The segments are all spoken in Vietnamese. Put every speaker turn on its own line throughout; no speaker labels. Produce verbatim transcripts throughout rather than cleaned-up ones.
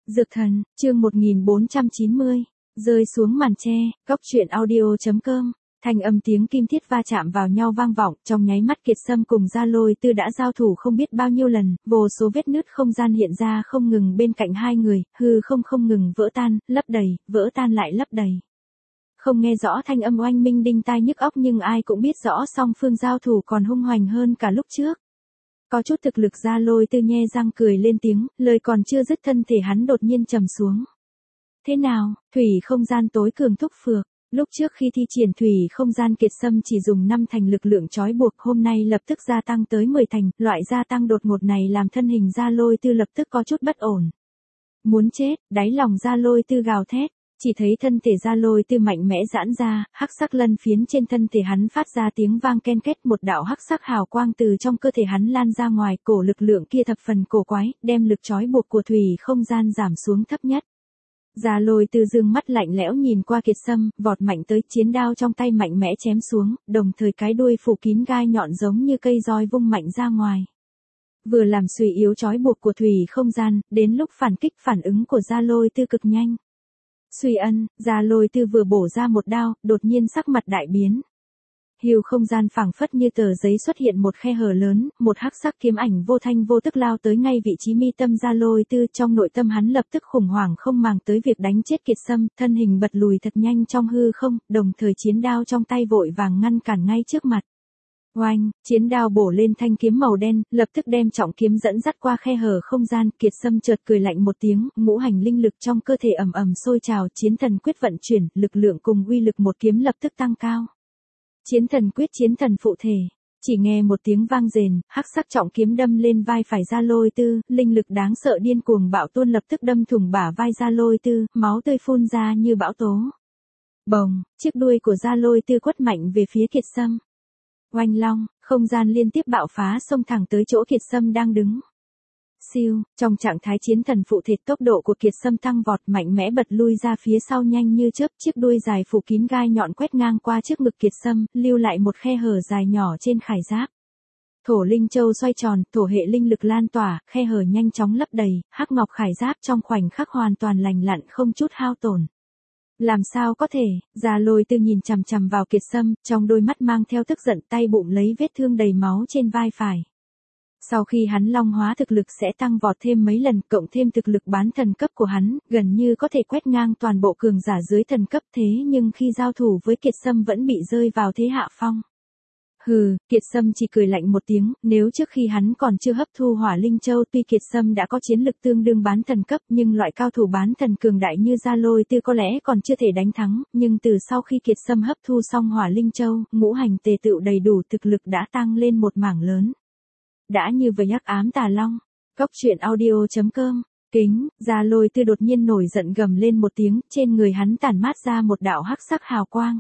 Dược thần, chương một nghìn bốn trăm chín mươi, rơi xuống màn tre, góc truyện audio.com, thanh âm tiếng kim thiết va chạm vào nhau vang vọng, trong nháy mắt Kiệt Sâm cùng Gia Lôi Tư đã giao thủ không biết bao nhiêu lần, vô số vết nứt không gian hiện ra không ngừng bên cạnh hai người, hư không không ngừng vỡ tan, lấp đầy, vỡ tan lại lấp đầy. Không nghe rõ thanh âm oanh minh đinh tai nhức óc nhưng ai cũng biết rõ song phương giao thủ còn hung hoành hơn cả lúc trước. Có chút thực lực Gia Lôi Tư nhe răng cười lên tiếng, lời còn chưa dứt thân thể hắn đột nhiên trầm xuống. Thế nào, thủy không gian tối cường thúc phược, lúc trước khi thi triển thủy không gian Kiệt Sâm chỉ dùng năm thành lực lượng trói buộc, hôm nay lập tức gia tăng tới mười thành, loại gia tăng đột ngột này làm thân hình Gia Lôi Tư lập tức có chút bất ổn. Muốn chết, đáy lòng Gia Lôi Tư gào thét. Chỉ thấy thân thể Gia Lôi Tư mạnh mẽ giãn ra, hắc sắc lân phiến trên thân thể hắn phát ra tiếng vang ken két, một đạo hắc sắc hào quang từ trong cơ thể hắn lan ra ngoài, cổ lực lượng kia thập phần cổ quái, đem lực trói buộc của thủy không gian giảm xuống thấp nhất. Gia Lôi Tư dương mắt lạnh lẽo nhìn qua Kiệt Sâm, vọt mạnh tới, chiến đao trong tay mạnh mẽ chém xuống, đồng thời cái đuôi phủ kín gai nhọn giống như cây roi vung mạnh ra ngoài. Vừa làm suy yếu trói buộc của thủy không gian, đến lúc phản kích phản ứng của Gia Lôi Tư cực nhanh. Suy ân, Gia Lôi Tư vừa bổ ra một đao, đột nhiên sắc mặt đại biến. Hưu không gian phảng phất như tờ giấy xuất hiện một khe hở lớn, một hắc sắc kiếm ảnh vô thanh vô tức lao tới ngay vị trí mi tâm Gia Lôi Tư, trong nội tâm hắn lập tức khủng hoảng không màng tới việc đánh chết Kiệt Sâm, thân hình bật lùi thật nhanh trong hư không, đồng thời chiến đao trong tay vội vàng ngăn cản ngay trước mặt. Oanh, chiến đao bổ lên thanh kiếm màu đen, lập tức đem trọng kiếm dẫn dắt qua khe hở không gian, Kiệt Sâm chợt cười lạnh một tiếng, ngũ hành linh lực trong cơ thể ầm ầm sôi trào, chiến thần quyết vận chuyển, lực lượng cùng uy lực một kiếm lập tức tăng cao. Chiến thần quyết, chiến thần phụ thể, chỉ nghe một tiếng vang rền, hắc sắc trọng kiếm đâm lên vai phải Gia Lôi Tư, linh lực đáng sợ điên cuồng bạo tuôn lập tức đâm thủng bả vai Gia Lôi Tư, máu tươi phun ra như bão tố. Bồng, chiếc đuôi của Gia Lôi Tư quất mạnh về phía Kiệt Sâm. Oanh long, không gian liên tiếp bạo phá xông thẳng tới chỗ Kiệt Sâm đang đứng. Siêu, trong trạng thái chiến thần phụ thể, tốc độ của Kiệt Sâm tăng vọt, mạnh mẽ bật lui ra phía sau nhanh như chớp, chiếc đuôi dài phủ kín gai nhọn quét ngang qua trước ngực Kiệt Sâm, lưu lại một khe hở dài nhỏ trên khải giáp. Thổ linh châu xoay tròn, thổ hệ linh lực lan tỏa, khe hở nhanh chóng lấp đầy, hắc ngọc khải giáp trong khoảnh khắc hoàn toàn lành lặn không chút hao tổn. Làm sao có thể, Gia Lôi Tư nhìn chằm chằm vào Kiệt Sâm, trong đôi mắt mang theo tức giận, tay bụng lấy vết thương đầy máu trên vai phải. Sau khi hắn long hóa thực lực sẽ tăng vọt thêm mấy lần, cộng thêm thực lực bán thần cấp của hắn, gần như có thể quét ngang toàn bộ cường giả dưới thần cấp, thế nhưng khi giao thủ với Kiệt Sâm vẫn bị rơi vào thế hạ phong. Hừ, Kiệt Sâm chỉ cười lạnh một tiếng, nếu trước khi hắn còn chưa hấp thu hỏa linh châu, tuy Kiệt Sâm đã có chiến lực tương đương bán thần cấp, nhưng loại cao thủ bán thần cường đại như Gia Lôi Tư có lẽ còn chưa thể đánh thắng, nhưng từ sau khi Kiệt Sâm hấp thu xong hỏa linh châu, ngũ hành tề tựu đầy đủ, thực lực đã tăng lên một mảng lớn. Đã như vậy hắc ám tà long, góc truyện audio.com, kính, Gia Lôi Tư đột nhiên nổi giận gầm lên một tiếng, trên người hắn tản mát ra một đạo hắc sắc hào quang.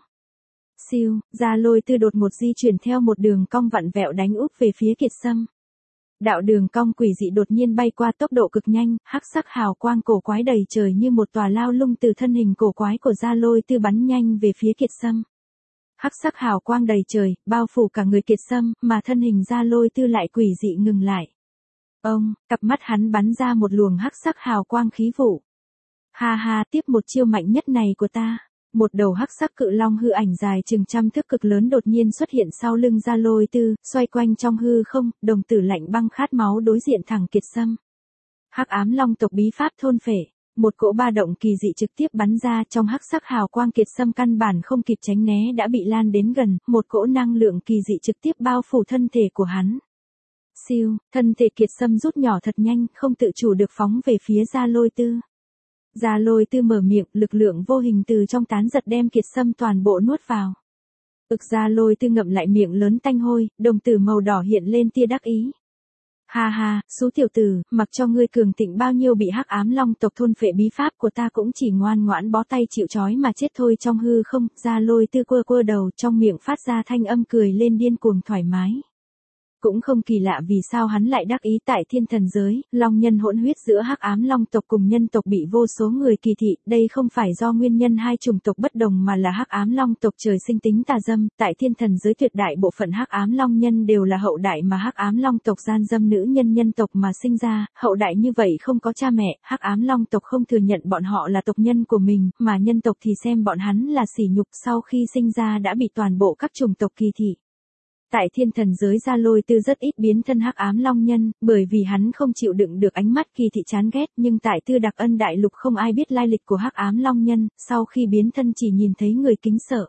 Siêu, Gia Lôi Tư đột ngột di chuyển theo một đường cong vặn vẹo đánh úp về phía Kiệt Sâm. Đạo đường cong quỷ dị đột nhiên bay qua, tốc độ cực nhanh, hắc sắc hào quang cổ quái đầy trời như một tòa lao lung từ thân hình cổ quái của Gia Lôi Tư bắn nhanh về phía Kiệt Sâm. Hắc sắc hào quang đầy trời, bao phủ cả người Kiệt Sâm, mà thân hình Gia Lôi Tư lại quỷ dị ngừng lại. Ông, cặp mắt hắn bắn ra một luồng hắc sắc hào quang khí vụ. Ha ha, tiếp một chiêu mạnh nhất này của ta. Một đầu hắc sắc cự long hư ảnh dài chừng trăm thước cực lớn đột nhiên xuất hiện sau lưng Gia Lôi Tư, xoay quanh trong hư không, đồng tử lạnh băng khát máu đối diện thẳng Kiệt Sâm. Hắc ám long tộc bí pháp thôn phệ, một cỗ ba động kỳ dị trực tiếp bắn ra, trong hắc sắc hào quang Kiệt Sâm căn bản không kịp tránh né đã bị lan đến gần, một cỗ năng lượng kỳ dị trực tiếp bao phủ thân thể của hắn. Siêu, thân thể Kiệt Sâm rút nhỏ thật nhanh, không tự chủ được phóng về phía Gia Lôi Tư. Gia Lôi Tư mở miệng, lực lượng vô hình từ trong tán giật đem Kiệt Sâm toàn bộ nuốt vào. Ực, Gia Lôi Tư ngậm lại miệng lớn tanh hôi, đồng tử màu đỏ hiện lên tia đắc ý. Ha ha, xú tiểu tử, mặc cho ngươi cường thịnh bao nhiêu bị hắc ám long tộc thôn phệ bí pháp của ta cũng chỉ ngoan ngoãn bó tay chịu trói mà chết thôi. Trong hư không, Gia Lôi Tư quơ quơ đầu, trong miệng phát ra thanh âm cười lên điên cuồng thoải mái. Cũng không kỳ lạ vì sao hắn lại đắc ý tại thiên thần giới, long nhân hỗn huyết giữa hắc ám long tộc cùng nhân tộc bị vô số người kỳ thị, đây không phải do nguyên nhân hai chủng tộc bất đồng mà là hắc ám long tộc trời sinh tính tà dâm, tại thiên thần giới tuyệt đại bộ phận hắc ám long nhân đều là hậu đại mà hắc ám long tộc gian dâm nữ nhân nhân tộc mà sinh ra, hậu đại như vậy không có cha mẹ, hắc ám long tộc không thừa nhận bọn họ là tộc nhân của mình, mà nhân tộc thì xem bọn hắn là sỉ nhục, sau khi sinh ra đã bị toàn bộ các chủng tộc kỳ thị. Tại thiên thần giới Gia Lôi Tư rất ít biến thân hắc ám long nhân, bởi vì hắn không chịu đựng được ánh mắt kỳ thị chán ghét, nhưng tại Tư Đặc Ân đại lục không ai biết lai lịch của hắc ám long nhân, sau khi biến thân chỉ nhìn thấy người kính sợ.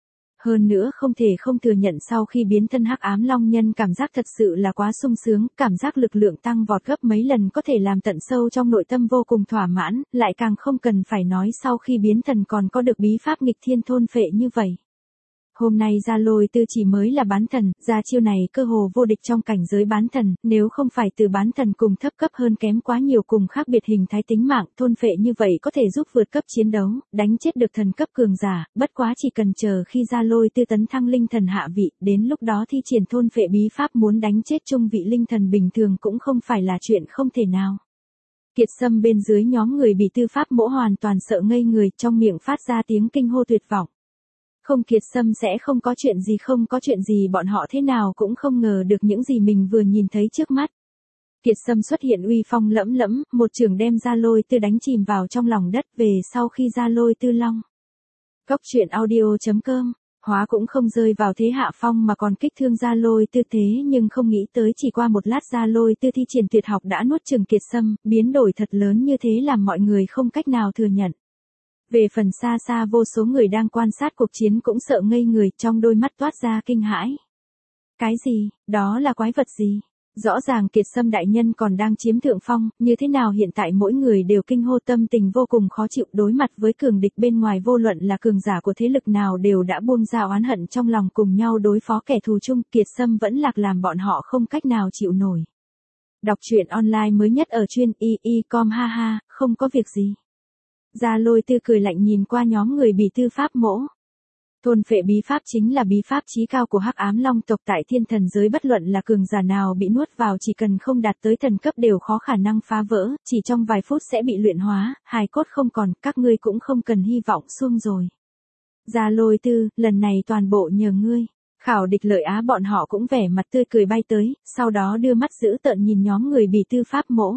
Hơn nữa không thể không thừa nhận sau khi biến thân hắc ám long nhân cảm giác thật sự là quá sung sướng, cảm giác lực lượng tăng vọt gấp mấy lần có thể làm tận sâu trong nội tâm vô cùng thỏa mãn, lại càng không cần phải nói sau khi biến thần còn có được bí pháp nghịch thiên thôn phệ như vậy. Hôm nay Gia Lôi Tư chỉ mới là bán thần, ra chiêu này cơ hồ vô địch trong cảnh giới bán thần, nếu không phải từ bán thần cùng thấp cấp hơn kém quá nhiều cùng khác biệt hình thái tính mạng, thôn phệ như vậy có thể giúp vượt cấp chiến đấu, đánh chết được thần cấp cường giả, bất quá chỉ cần chờ khi Gia Lôi Tư tấn thăng linh thần hạ vị, đến lúc đó thi triển thôn phệ bí pháp muốn đánh chết trung vị linh thần bình thường cũng không phải là chuyện không thể nào. Kiệt Sâm bên dưới nhóm người bị tư pháp mỗ hoàn toàn sợ ngây người, trong miệng phát ra tiếng kinh hô tuyệt vọng. Không, Kiệt Sâm sẽ không có chuyện gì, không có chuyện gì, bọn họ thế nào cũng không ngờ được những gì mình vừa nhìn thấy trước mắt. Kiệt Sâm xuất hiện uy phong lẫm lẫm, một chưởng đem Gia Lôi Tư đánh chìm vào trong lòng đất, về sau khi Gia Lôi Tư long. Cốc truyện audio chấm com, hóa cũng không rơi vào thế hạ phong mà còn kích thương Gia Lôi Tư, thế nhưng không nghĩ tới chỉ qua một lát Gia Lôi Tư thi triển tuyệt học đã nuốt chửng Kiệt Sâm, biến đổi thật lớn như thế làm mọi người không cách nào thừa nhận. Về phần xa xa vô số người đang quan sát cuộc chiến cũng sợ ngây người, trong đôi mắt toát ra kinh hãi. Cái gì, đó là quái vật gì? Rõ ràng Kiệt Sâm đại nhân còn đang chiếm thượng phong, như thế nào hiện tại mỗi người đều kinh hô, tâm tình vô cùng khó chịu, đối mặt với cường địch bên ngoài vô luận là cường giả của thế lực nào đều đã buông ra oán hận trong lòng cùng nhau đối phó kẻ thù chung, Kiệt Sâm vẫn lạc làm bọn họ không cách nào chịu nổi. Đọc truyện online mới nhất ở chuyên y y chấm com, ha ha, không có việc gì. Gia Lôi Tư cười lạnh nhìn qua nhóm người bị tư pháp mỗ. Thôn phệ bí pháp chính là bí pháp chí cao của hắc ám long tộc tại thiên thần giới, bất luận là cường giả nào bị nuốt vào chỉ cần không đạt tới thần cấp đều khó khả năng phá vỡ, chỉ trong vài phút sẽ bị luyện hóa, hài cốt không còn, các ngươi cũng không cần hy vọng xuông rồi. Gia Lôi Tư, lần này toàn bộ nhờ ngươi. Khảo Địch Lợi Á bọn họ cũng vẻ mặt tươi cười bay tới, sau đó đưa mắt dữ tợn nhìn nhóm người bị tư pháp mỗ.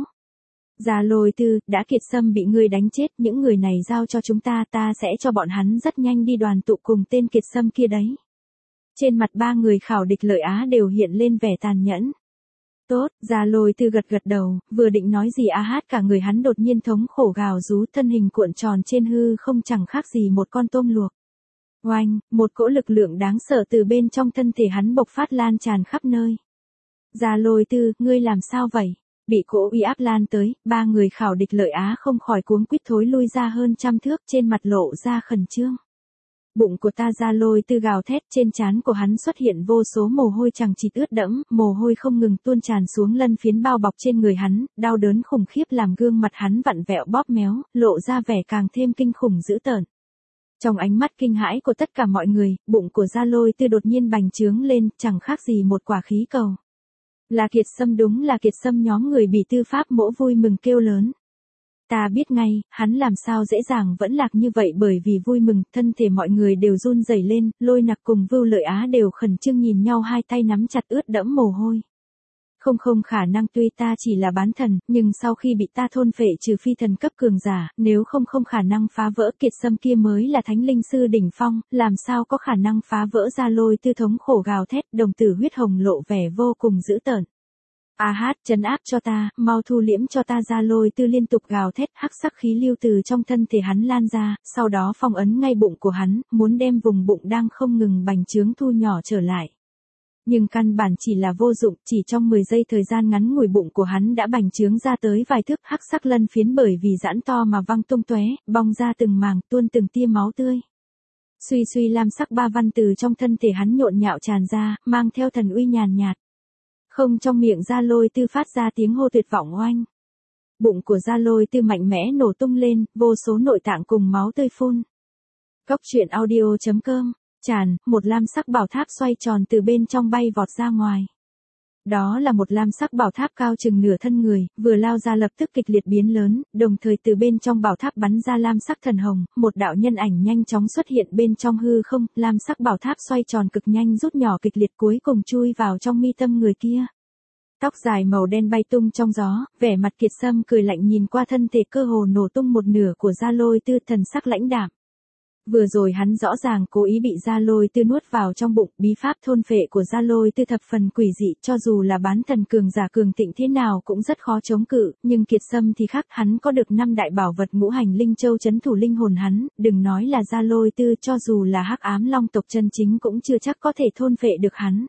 Gia Lôi Tư, đã Kiệt Sâm bị ngươi đánh chết, những người này giao cho chúng ta, ta sẽ cho bọn hắn rất nhanh đi đoàn tụ cùng tên Kiệt Sâm kia đấy. Trên mặt ba người Khảo Địch Lợi Á đều hiện lên vẻ tàn nhẫn. Tốt, Gia Lôi Tư gật gật đầu, vừa định nói gì a hát cả người hắn đột nhiên thống khổ gào rú, thân hình cuộn tròn trên hư không chẳng khác gì một con tôm luộc. Oanh, một cỗ lực lượng đáng sợ từ bên trong thân thể hắn bộc phát lan tràn khắp nơi. Gia Lôi Tư, ngươi làm sao vậy? Bị cỗ uy áp lan tới, ba người Khảo Địch Lợi Á không khỏi cuống quýt thối lui ra hơn trăm thước, trên mặt lộ ra khẩn trương. Bụng của ta, Gia Lôi Tư gào thét, trên trán của hắn xuất hiện vô số mồ hôi chằng chịt ướt đẫm, mồ hôi không ngừng tuôn tràn xuống lân phiến bao bọc trên người hắn, đau đớn khủng khiếp làm gương mặt hắn vặn vẹo bóp méo, lộ ra vẻ càng thêm kinh khủng dữ tợn. Trong ánh mắt kinh hãi của tất cả mọi người, bụng của Gia Lôi Tư đột nhiên bành trướng lên, chẳng khác gì một quả khí cầu. Là Kiệt Sâm, đúng là Kiệt Sâm, nhóm người bị tư pháp mỗ vui mừng kêu lớn. Ta biết ngay, hắn làm sao dễ dàng vẫn lạc như vậy, bởi vì vui mừng, thân thể mọi người đều run rẩy lên, Lôi Nặc cùng Vưu Lợi Á đều khẩn trương nhìn nhau, hai tay nắm chặt ướt đẫm mồ hôi. Không không khả năng, tuy ta chỉ là bán thần, nhưng sau khi bị ta thôn phệ trừ phi thần cấp cường giả, nếu không không khả năng phá vỡ. Kiệt Sâm kia mới là thánh linh sư đỉnh phong, làm sao có khả năng phá vỡ. Gia Lôi Tư thống khổ gào thét, đồng tử huyết hồng lộ vẻ vô cùng dữ tợn. A hát, trấn áp cho ta, mau thu liễm cho ta. Gia Lôi Tư liên tục gào thét, hắc sắc khí lưu từ trong thân thể hắn lan ra, sau đó phong ấn ngay bụng của hắn, muốn đem vùng bụng đang không ngừng bành trướng thu nhỏ trở lại. Nhưng căn bản chỉ là vô dụng, chỉ trong mười giây thời gian ngắn ngủi bụng của hắn đã bành trướng ra tới vài thước, hắc sắc lân phiến bởi vì giãn to mà văng tung tóe, bong ra từng màng, tuôn từng tia máu tươi. Suy suy lam sắc ba văn từ trong thân thể hắn nhộn nhạo tràn ra, mang theo thần uy nhàn nhạt. Không, trong miệng Gia Lôi Tư phát ra tiếng hô tuyệt vọng oanh. Bụng của Gia Lôi Tư mạnh mẽ nổ tung lên, vô số nội tạng cùng máu tươi phun. Cốc truyện audio chấm com. Tràn, một lam sắc bảo tháp xoay tròn từ bên trong bay vọt ra ngoài. Đó là một lam sắc bảo tháp cao chừng nửa thân người, vừa lao ra lập tức kịch liệt biến lớn, đồng thời từ bên trong bảo tháp bắn ra lam sắc thần hồng, một đạo nhân ảnh nhanh chóng xuất hiện bên trong hư không, lam sắc bảo tháp xoay tròn cực nhanh rút nhỏ kịch liệt cuối cùng chui vào trong mi tâm người kia. Tóc dài màu đen bay tung trong gió, vẻ mặt Kiệt Sâm cười lạnh nhìn qua thân thể cơ hồ nổ tung một nửa của Gia Lôi Tư, thần sắc lãnh đạm. Vừa rồi hắn rõ ràng cố ý bị Gia Lôi Tư nuốt vào trong bụng, bí pháp thôn phệ của Gia Lôi Tư thập phần quỷ dị, cho dù là bán thần cường giả cường thịnh thế nào cũng rất khó chống cự, nhưng Kiệt Sâm thì khác, hắn có được năm đại bảo vật ngũ hành linh châu trấn thủ linh hồn hắn, đừng nói là Gia Lôi Tư, cho dù là Hắc Ám Long tộc chân chính cũng chưa chắc có thể thôn phệ được hắn.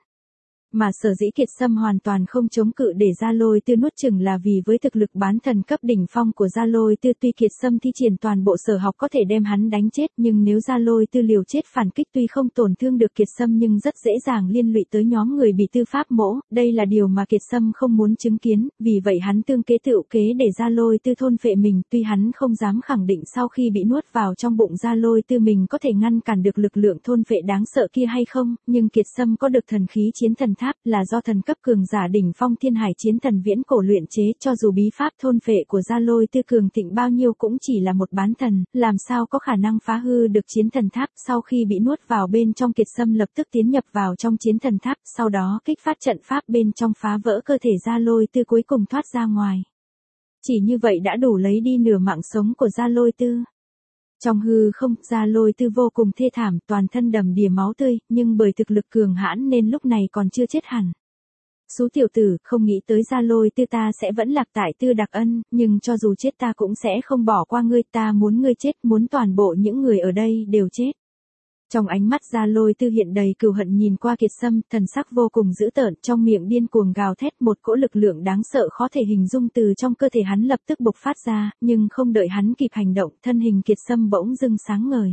Mà sở dĩ Kiệt Sâm hoàn toàn không chống cự để Gia Lôi Tư nuốt chửng là vì với thực lực bán thần cấp đỉnh phong của Gia Lôi Tư, tuy Kiệt Sâm thi triển toàn bộ sở học có thể đem hắn đánh chết, nhưng nếu Gia Lôi Tư liều chết phản kích tuy không tổn thương được Kiệt Sâm nhưng rất dễ dàng liên lụy tới nhóm người bị tư pháp mỗ, đây là điều mà Kiệt Sâm không muốn chứng kiến, vì vậy hắn tương kế tựu kế để Gia Lôi Tư thôn phệ mình, tuy hắn không dám khẳng định sau khi bị nuốt vào trong bụng Gia Lôi Tư mình có thể ngăn cản được lực lượng thôn phệ đáng sợ kia hay không, nhưng Kiệt Sâm có được thần khí chiến thần tháp, là do thần cấp cường giả đỉnh phong Thiên Hải chiến thần viễn cổ luyện chế, cho dù bí pháp thôn phệ của Gia Lôi Tư cường thịnh bao nhiêu cũng chỉ là một bán thần, làm sao có khả năng phá hư được chiến thần tháp. Sau khi bị nuốt vào bên trong, Kiệt Sâm lập tức tiến nhập vào trong chiến thần tháp, sau đó kích phát trận pháp bên trong phá vỡ cơ thể Gia Lôi Tư cuối cùng thoát ra ngoài. Chỉ như vậy đã đủ lấy đi nửa mạng sống của Gia Lôi Tư. Trong hư không, Gia Lôi Tư vô cùng thê thảm, toàn thân đầm đìa máu tươi, nhưng bởi thực lực cường hãn nên lúc này còn chưa chết hẳn. Xú tiểu tử, không nghĩ tới Gia Lôi Tư ta sẽ vẫn lạc tại Tư Đặc Ân, nhưng cho dù chết ta cũng sẽ không bỏ qua ngươi, ta muốn ngươi chết, muốn toàn bộ những người ở đây đều chết. Trong ánh mắt Gia Lôi Tư hiện đầy cừu hận nhìn qua Kiệt Sâm, thần sắc vô cùng dữ tợn, trong miệng điên cuồng gào thét, một cỗ lực lượng đáng sợ khó thể hình dung từ trong cơ thể hắn lập tức bộc phát ra, nhưng không đợi hắn kịp hành động, thân hình Kiệt Sâm bỗng dưng sáng ngời.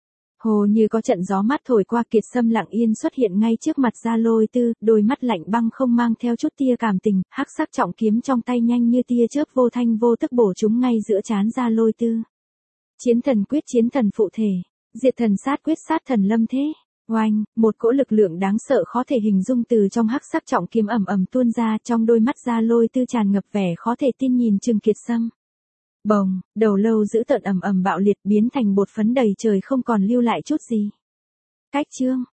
Hồ như có trận gió mát thổi qua, Kiệt Sâm lặng yên xuất hiện ngay trước mặt Gia Lôi Tư, đôi mắt lạnh băng không mang theo chút tia cảm tình, hắc sắc trọng kiếm trong tay nhanh như tia chớp vô thanh vô tức bổ trúng ngay giữa trán Gia Lôi Tư. Chiến thần quyết, chiến thần phụ thể, diệt thần sát quyết, sát thần lâm thế. Oanh, một cỗ lực lượng đáng sợ khó thể hình dung từ trong hắc sắc trọng kiếm ầm ầm tuôn ra, trong đôi mắt Gia Lôi Tư tràn ngập vẻ khó thể tin nhìn chừng Kiệt Sâm. Bồng, đầu lâu dữ tợn ầm ầm bạo liệt biến thành bột phấn đầy trời không còn lưu lại chút gì. Cách chương